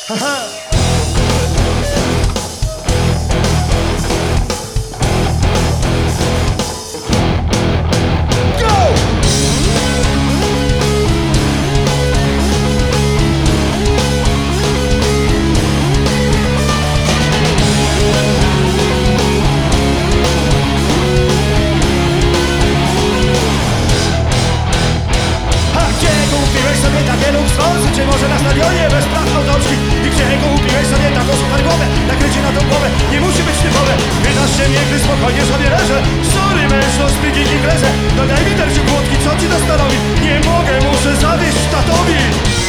Czy może na stadionie bez praw autorskich? I gdzie kupiłeś sobie taką super głowę? Nakrycie na tą głowę nie musi być typowe. Pytasz się mnie, gdy spokojnie sobie leżę. Sorry mężczyzn, speaking imprezę. Dodaj mi też głodki, co ci to stanowi? Nie mogę, muszę zawieść tatowi.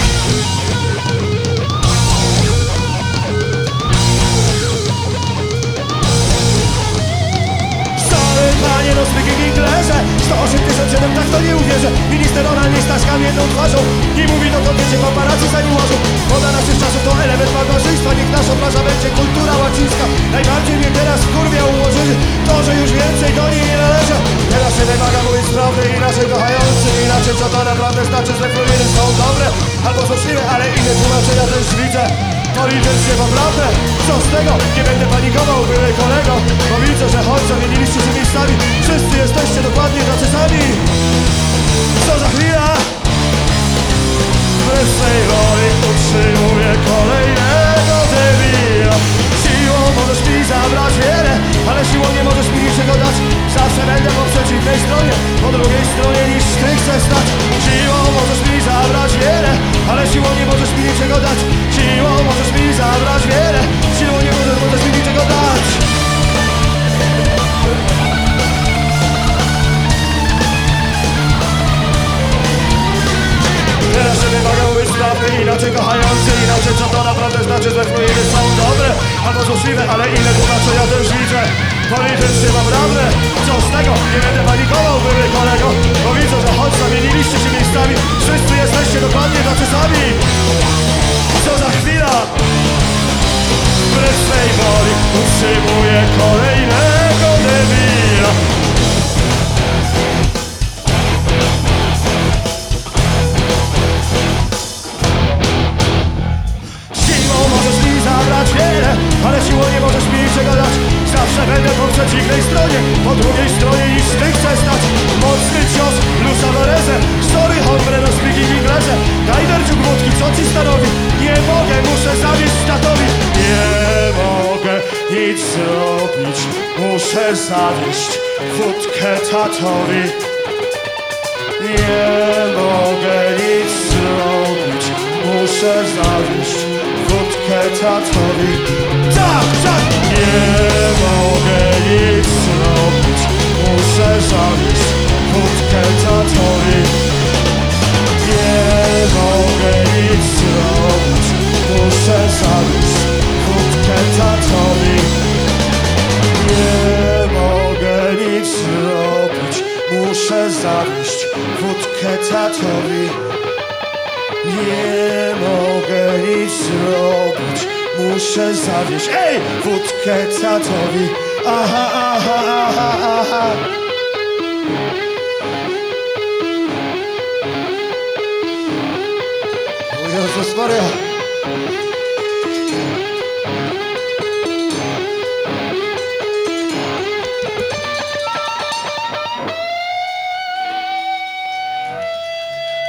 Panie, no speaking Inglese 108 007, tak to nie uwierzę. Minister oralnie z taskami jedną twarzą i mówi dokąd wiecie, paparazzi za nim łażą. Moda naszych czasów to element barbarzyństwa. Niech nasza plaża będzie kultura łacińska. Najbardziej mnie teraz kurwia ułożyli to, że już więcej do niej nie należy. Teraz się wymaga mówić prawdy, inaczej kochający. Inaczej co to naprawdę znaczy, że fluidy są dobre albo złośliwe, ale inne tłumaczenia też widzę. To liczyć się naprawdę. Co z tego? Nie będę panikował, były kolego, bo widzę, że choć zamieniliście się miejscami, wszyscy jesteście dokładnie tacy sami. Co za chwila? Wbrew swej woli utrzymuję kolejnego debila. Siłą możesz mi zabrać wiele, ale siłą nie możesz mi niczego dać. Zawsze będę po przeciwnej stronie, po drugiej stronie niż ty chcesz stać. Siłą możesz mi zabrać wiele, ale siłą nie możesz mi niczego dać. Siłą możesz mi zabrać wiele, siłą nie możesz mi niczego dać. Teraz się wymaga mówić prawdy, inaczej kochający. Inaczej co to naprawdę znaczy, że fluidy są dobre albo złośliwe, ale inne tłumaczenia też widzę. Policzyć się naprawdę. Co z tego? Nie będę panikował, były kolego, bo widzę, że choć zamieniliście się miejscami, wszyscy jesteście dokładnie tacy sami. Co za chwila? Wbrew swej woli utrzymuję kolejnego debila. Siłą możesz mi zabrać wiele, ale siłą nie możesz mi niczego dać. Zawsze będę po przeciwnej stronie, po drugiej stronie niż ty chcesz stać. Mocny cios, Lusa Loreze. Sorry hombre, no speaking Inglese. Daj derciuk wódki, co ci stanowi? Nie mogę, muszę zawieść tatowi. Nie mogę nic zrobić, muszę zawieść wódkę tatowi. Nie mogę nic zrobić, muszę zawieść wódkę tatowi. Tak, tak! Nie mogę nic zrobić, muszę zawieść wódkę tatowi. Nie mogę nic zrobić, muszę zawieść wódkę tatowi. Nie mogę nic zrobić, muszę zawieść wódkę tatowi. Nie mogę nic zrobić, muszę zawieść, wódkę tatowi. Aha, aha, aha, aha. O Jezus Maria.